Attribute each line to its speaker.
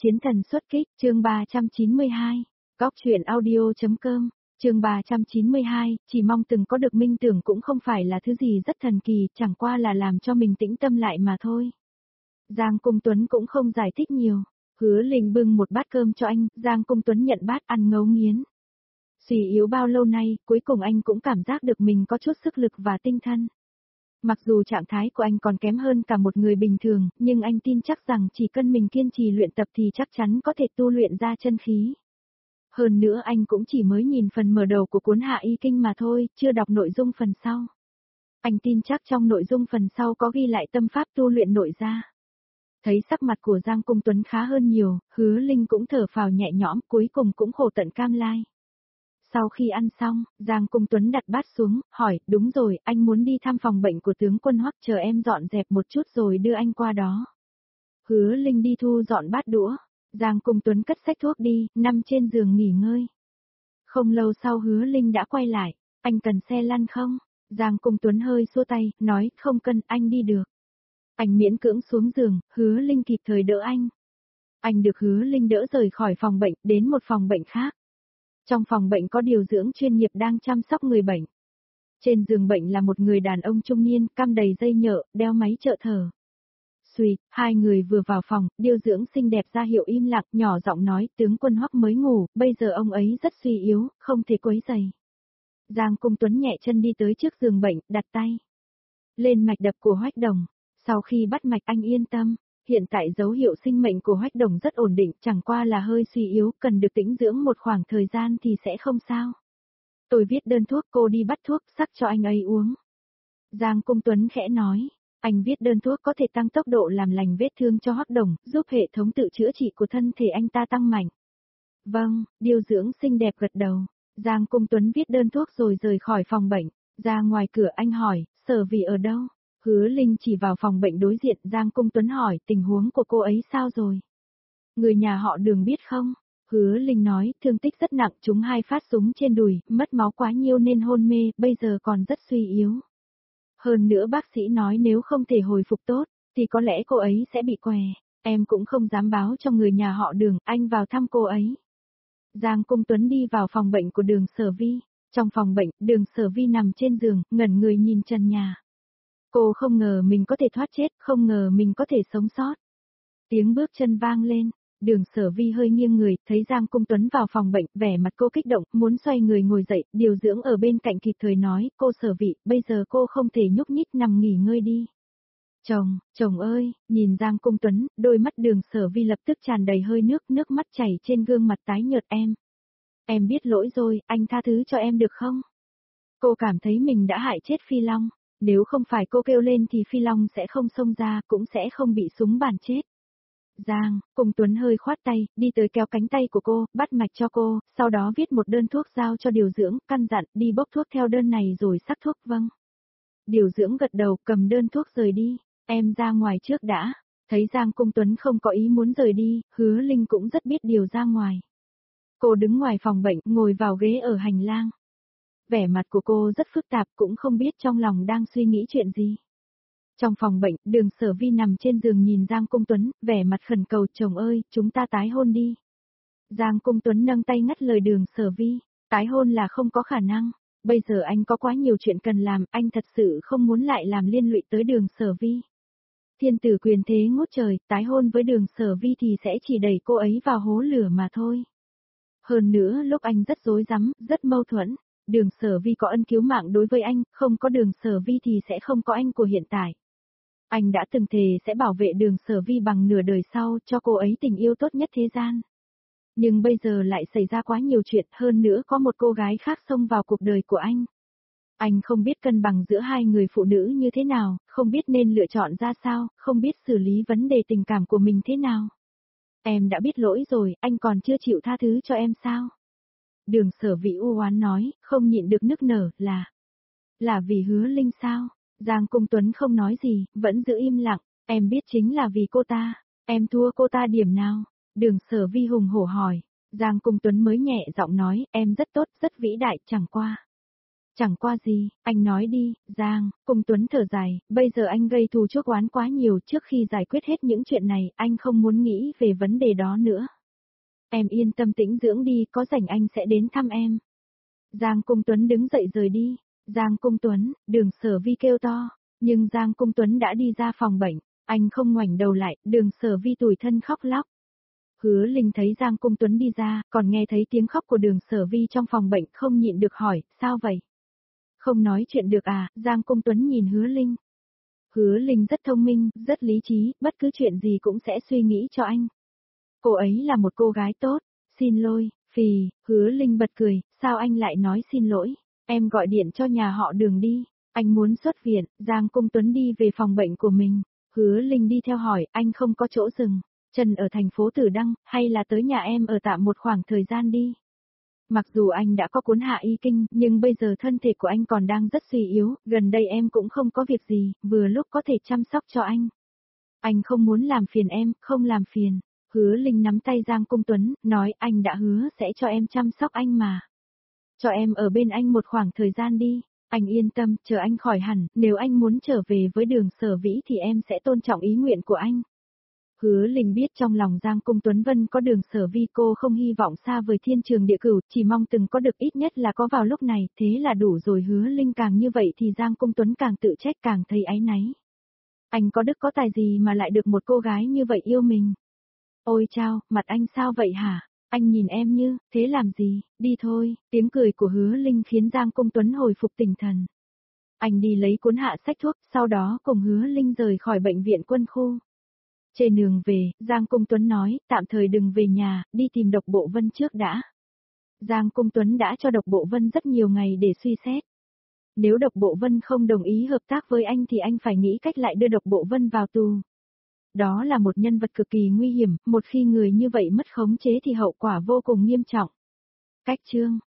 Speaker 1: Chiến thần xuất kích, chương 392, Góc truyện audio.com, chương 392, chỉ mong từng có được minh tưởng cũng không phải là thứ gì rất thần kỳ, chẳng qua là làm cho mình tĩnh tâm lại mà thôi. Giang Cung Tuấn cũng không giải thích nhiều, Hứa Linh bưng một bát cơm cho anh, Giang Cung Tuấn nhận bát ăn ngấu nghiến. Suy yếu bao lâu nay, cuối cùng anh cũng cảm giác được mình có chút sức lực và tinh thần. Mặc dù trạng thái của anh còn kém hơn cả một người bình thường, nhưng anh tin chắc rằng chỉ cần mình kiên trì luyện tập thì chắc chắn có thể tu luyện ra chân khí. Hơn nữa anh cũng chỉ mới nhìn phần mở đầu của cuốn Hạ Y Kinh mà thôi, chưa đọc nội dung phần sau. Anh tin chắc trong nội dung phần sau có ghi lại tâm pháp tu luyện nội ra. Thấy sắc mặt của Giang Cung Tuấn khá hơn nhiều, Hứa Linh cũng thở phào nhẹ nhõm, cuối cùng cũng khổ tận cam lai. Sau khi ăn xong, Giang Cung Tuấn đặt bát xuống, hỏi, đúng rồi, anh muốn đi thăm phòng bệnh của tướng quân Hoắc, chờ em dọn dẹp một chút rồi đưa anh qua đó. Hứa Linh đi thu dọn bát đũa, Giang Cung Tuấn cất xách thuốc đi, nằm trên giường nghỉ ngơi. Không lâu sau Hứa Linh đã quay lại, anh cần xe lăn không? Giang Cung Tuấn hơi xua tay, nói, không cần, anh đi được. Anh miễn cưỡng xuống giường, Hứa Linh kịp thời đỡ anh. Anh được Hứa Linh đỡ rời khỏi phòng bệnh, đến một phòng bệnh khác. Trong phòng bệnh có điều dưỡng chuyên nghiệp đang chăm sóc người bệnh. Trên giường bệnh là một người đàn ông trung niên, căm đầy dây nhợ, đeo máy trợ thở. Xuy, hai người vừa vào phòng, điều dưỡng xinh đẹp ra hiệu im lặng, nhỏ giọng nói, tướng quân Hoắc mới ngủ, bây giờ ông ấy rất suy yếu, không thể quấy rầy. Giang Cung Tuấn nhẹ chân đi tới trước giường bệnh, đặt tay lên mạch đập của Hoắc Đồng. Sau khi bắt mạch anh yên tâm. Hiện tại dấu hiệu sinh mệnh của Hoắc Đồng rất ổn định, chẳng qua là hơi suy yếu, cần được tĩnh dưỡng một khoảng thời gian thì sẽ không sao. Tôi viết đơn thuốc, cô đi bắt thuốc sắc cho anh ấy uống. Giang Cung Tuấn khẽ nói, anh viết đơn thuốc có thể tăng tốc độ làm lành vết thương cho Hoắc Đồng, giúp hệ thống tự chữa trị của thân thể anh ta tăng mạnh. Vâng, điều dưỡng xinh đẹp gật đầu. Giang Cung Tuấn viết đơn thuốc rồi rời khỏi phòng bệnh. Ra ngoài cửa anh hỏi, Sở Vì ở đâu? Hứa Linh chỉ vào phòng bệnh đối diện, Giang Cung Tuấn hỏi, tình huống của cô ấy sao rồi? Người nhà họ Đường biết không? Hứa Linh nói, thương tích rất nặng, chúng 2 phát súng trên đùi, mất máu quá nhiều nên hôn mê, bây giờ còn rất suy yếu. Hơn nữa bác sĩ nói nếu không thể hồi phục tốt, thì có lẽ cô ấy sẽ bị què, em cũng không dám báo cho người nhà họ Đường, anh vào thăm cô ấy. Giang Cung Tuấn đi vào phòng bệnh của Đường Sở Vi. Trong phòng bệnh, Đường Sở Vi nằm trên giường, ngẩn người nhìn trần nhà. Cô không ngờ mình có thể thoát chết, không ngờ mình có thể sống sót. Tiếng bước chân vang lên, Đường Sở Vi hơi nghiêng người, thấy Giang Cung Tuấn vào phòng bệnh, vẻ mặt cô kích động, muốn xoay người ngồi dậy, điều dưỡng ở bên cạnh kịp thời nói, cô Sở Vi, bây giờ cô không thể nhúc nhích, nằm nghỉ ngơi đi. Chồng ơi, nhìn Giang Cung Tuấn, đôi mắt Đường Sở Vi lập tức tràn đầy hơi nước mắt chảy trên gương mặt tái nhợt em. Em biết lỗi rồi, anh tha thứ cho em được không? Cô cảm thấy mình đã hại chết Phi Long. Nếu không phải cô kêu lên thì Phi Long sẽ không xông ra, cũng sẽ không bị súng bắn chết. Giang, Cung Tuấn hơi khoát tay, đi tới kéo cánh tay của cô, bắt mạch cho cô, sau đó viết một đơn thuốc giao cho điều dưỡng, căn dặn, đi bốc thuốc theo đơn này rồi sắc thuốc, vâng. Điều dưỡng gật đầu, cầm đơn thuốc rời đi, em ra ngoài trước đã. Thấy Giang Cung Tuấn không có ý muốn rời đi, Hứa Linh cũng rất biết điều ra ngoài. Cô đứng ngoài phòng bệnh, ngồi vào ghế ở hành lang. Vẻ mặt của cô rất phức tạp, cũng không biết trong lòng đang suy nghĩ chuyện gì. Trong phòng bệnh, Đường Sở Vi nằm trên giường nhìn Giang Cung Tuấn, vẻ mặt khẩn cầu, chồng ơi, chúng ta tái hôn đi. Giang Cung Tuấn nâng tay ngắt lời Đường Sở Vi, tái hôn là không có khả năng. Bây giờ anh có quá nhiều chuyện cần làm, anh thật sự không muốn lại làm liên lụy tới Đường Sở Vi. Thiên tử quyền thế ngút trời, tái hôn với Đường Sở Vi thì sẽ chỉ đẩy cô ấy vào hố lửa mà thôi. Hơn nữa lúc anh rất rối rắm, rất mâu thuẫn. Đường Sở Vi có ân cứu mạng đối với anh, không có Đường Sở Vi thì sẽ không có anh của hiện tại. Anh đã từng thề sẽ bảo vệ Đường Sở Vi bằng nửa đời sau, cho cô ấy tình yêu tốt nhất thế gian. Nhưng bây giờ lại xảy ra quá nhiều chuyện, hơn nữa có một cô gái khác xông vào cuộc đời của anh. Anh không biết cân bằng giữa hai người phụ nữ như thế nào, không biết nên lựa chọn ra sao, không biết xử lý vấn đề tình cảm của mình thế nào. Em đã biết lỗi rồi, anh còn chưa chịu tha thứ cho em sao? Đường Sở Vi u oán nói, không nhịn được nức nở, là vì Hứa Linh sao? Giang Cung Tuấn không nói gì, vẫn giữ im lặng, em biết chính là vì cô ta, em thua cô ta điểm nào? Đường Sở Vi hùng hổ hỏi, Giang Cung Tuấn mới nhẹ giọng nói, em rất tốt, rất vĩ đại, chẳng qua. Chẳng qua gì, anh nói đi, Giang, Cung Tuấn thở dài, bây giờ anh gây thù chuốc oán quá nhiều, trước khi giải quyết hết những chuyện này, anh không muốn nghĩ về vấn đề đó nữa. Em yên tâm tĩnh dưỡng đi, có rảnh anh sẽ đến thăm em. Giang Cung Tuấn đứng dậy rời đi. Giang Cung Tuấn, Đường Sở Vi kêu to, nhưng Giang Cung Tuấn đã đi ra phòng bệnh, anh không ngoảnh đầu lại, Đường Sở Vi tủi thân khóc lóc. Hứa Linh thấy Giang Cung Tuấn đi ra, còn nghe thấy tiếng khóc của Đường Sở Vi trong phòng bệnh, không nhịn được hỏi, sao vậy? Không nói chuyện được à? Giang Cung Tuấn nhìn Hứa Linh. Hứa Linh rất thông minh, rất lý trí, bất cứ chuyện gì cũng sẽ suy nghĩ cho anh. Cô ấy là một cô gái tốt. Xin lỗi, phì, Hứa Linh bật cười, sao anh lại nói xin lỗi? Em gọi điện cho nhà họ Đường đi. Anh muốn xuất viện. Giang Cung Tuấn đi về phòng bệnh của mình. Hứa Linh đi theo hỏi, anh không có chỗ dừng. Trần ở thành phố Tử Đăng, hay là tới nhà em ở tạm một khoảng thời gian đi. Mặc dù anh đã có cuốn hạ y kinh, nhưng bây giờ thân thể của anh còn đang rất suy yếu, gần đây em cũng không có việc gì, vừa lúc có thể chăm sóc cho anh. Anh không muốn làm phiền em, không làm phiền. Hứa Linh nắm tay Giang Cung Tuấn, nói anh đã hứa sẽ cho em chăm sóc anh mà. Cho em ở bên anh một khoảng thời gian đi. Anh yên tâm, chờ anh khỏi hẳn, nếu anh muốn trở về với Đường Sở Vĩ thì em sẽ tôn trọng ý nguyện của anh. Hứa Linh biết trong lòng Giang Cung Tuấn Vân có Đường Sở Vi, cô không hy vọng xa vời thiên trường địa cửu, chỉ mong từng có được ít nhất là có vào lúc này, thế là đủ rồi. Hứa Linh càng như vậy thì Giang Cung Tuấn càng tự trách, càng thấy áy náy. Anh có đức có tài gì mà lại được một cô gái như vậy yêu mình? Ôi chao, mặt anh sao vậy hả? Anh nhìn em như, thế làm gì, đi thôi. Tiếng cười của Hứa Linh khiến Giang Cung Tuấn hồi phục tinh thần. Anh đi lấy cuốn hạ sách thuốc, sau đó cùng Hứa Linh rời khỏi bệnh viện quân khu. Trên đường về, Giang Cung Tuấn nói, tạm thời đừng về nhà, đi tìm Độc Bộ Vân trước đã. Giang Cung Tuấn đã cho Độc Bộ Vân rất nhiều ngày để suy xét. Nếu Độc Bộ Vân không đồng ý hợp tác với anh thì anh phải nghĩ cách lại đưa Độc Bộ Vân vào tù. Đó là một nhân vật cực kỳ nguy hiểm, một khi người như vậy mất khống chế thì hậu quả vô cùng nghiêm trọng. Cách chương